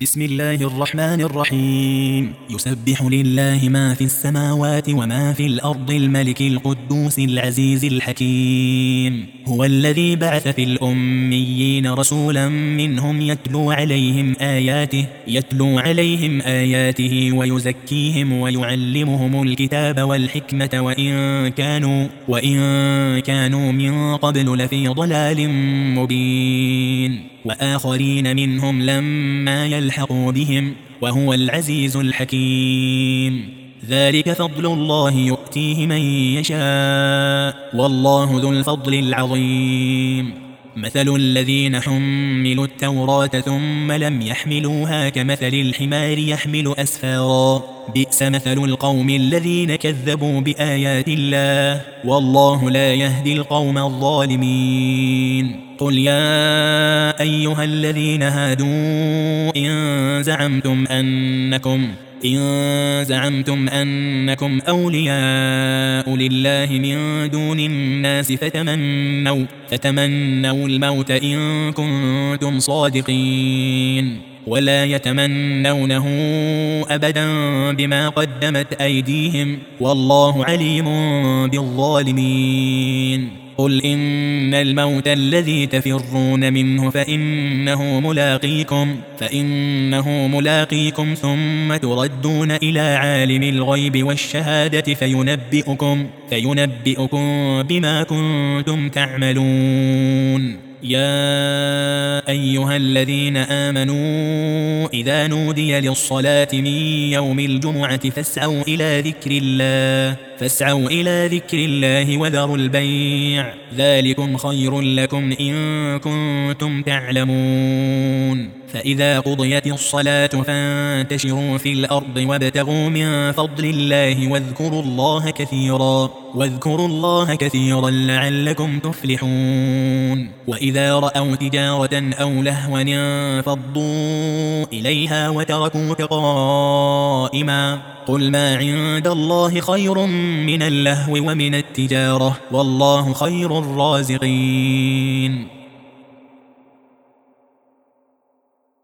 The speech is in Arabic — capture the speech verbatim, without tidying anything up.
بسم الله الرحمن الرحيم. يسبح لله ما في السماوات وما في الأرض الملك القدوس العزيز الحكيم. هو الذي بعث في الأميين رسولا منهم يتلو عليهم آياته يتلو عليهم آياته ويزكيهم ويعلمهم الكتاب والحكمة وإن كانوا وإن كانوا من قبل لفي ضلال مبين، وآخرين منهم لما يلحقوا بهم، وهو العزيز الحكيم. ذلك فضل الله يؤتيه من يشاء، والله ذو الفضل العظيم. مثل الذين حملوا التوراة ثم لم يحملوها كمثل الحمار يحمل أسفارا، بئس مثل القوم الذين كذبوا بآيات الله، والله لا يهدي القوم الظالمين. قل يا أيها الذين هادوا إن زعمتم أنكم إن زعمتم أنكم أولياء لله من دون الناس فتمنوا فتمنوا الموت إن كنتم صادقين، ولا يتمنونه أبدا بما قدمت أيديهم، والله عليم بالظالمين. قل إن الموت الذي تفرون منه فإنه ملاقيكم فإنه ملاقيكم ثم تردون إلى عالم الغيب والشهادة فينبئكم فينبئكم بما كنتم تعملون. يا أيها الذين آمنوا إذا نودي للصلاة من يوم الجمعة فاسعوا إلى ذكر الله فاسعوا إلى ذكر الله وذروا البيع، ذلكم خير لكم إن كنتم تعلمون. فإذا قضيت الصلاة فانتشروا في الأرض وابتغوا من فضل الله واذكروا الله كثيرا واذكروا الله كثيرا لعلكم تفلحون. وإذا رأوا تجارة أو لهوا انفضوا إليها وتركوك قائما، قل ما عند الله خير من اللهو ومن التجارة، والله خير الرازقين.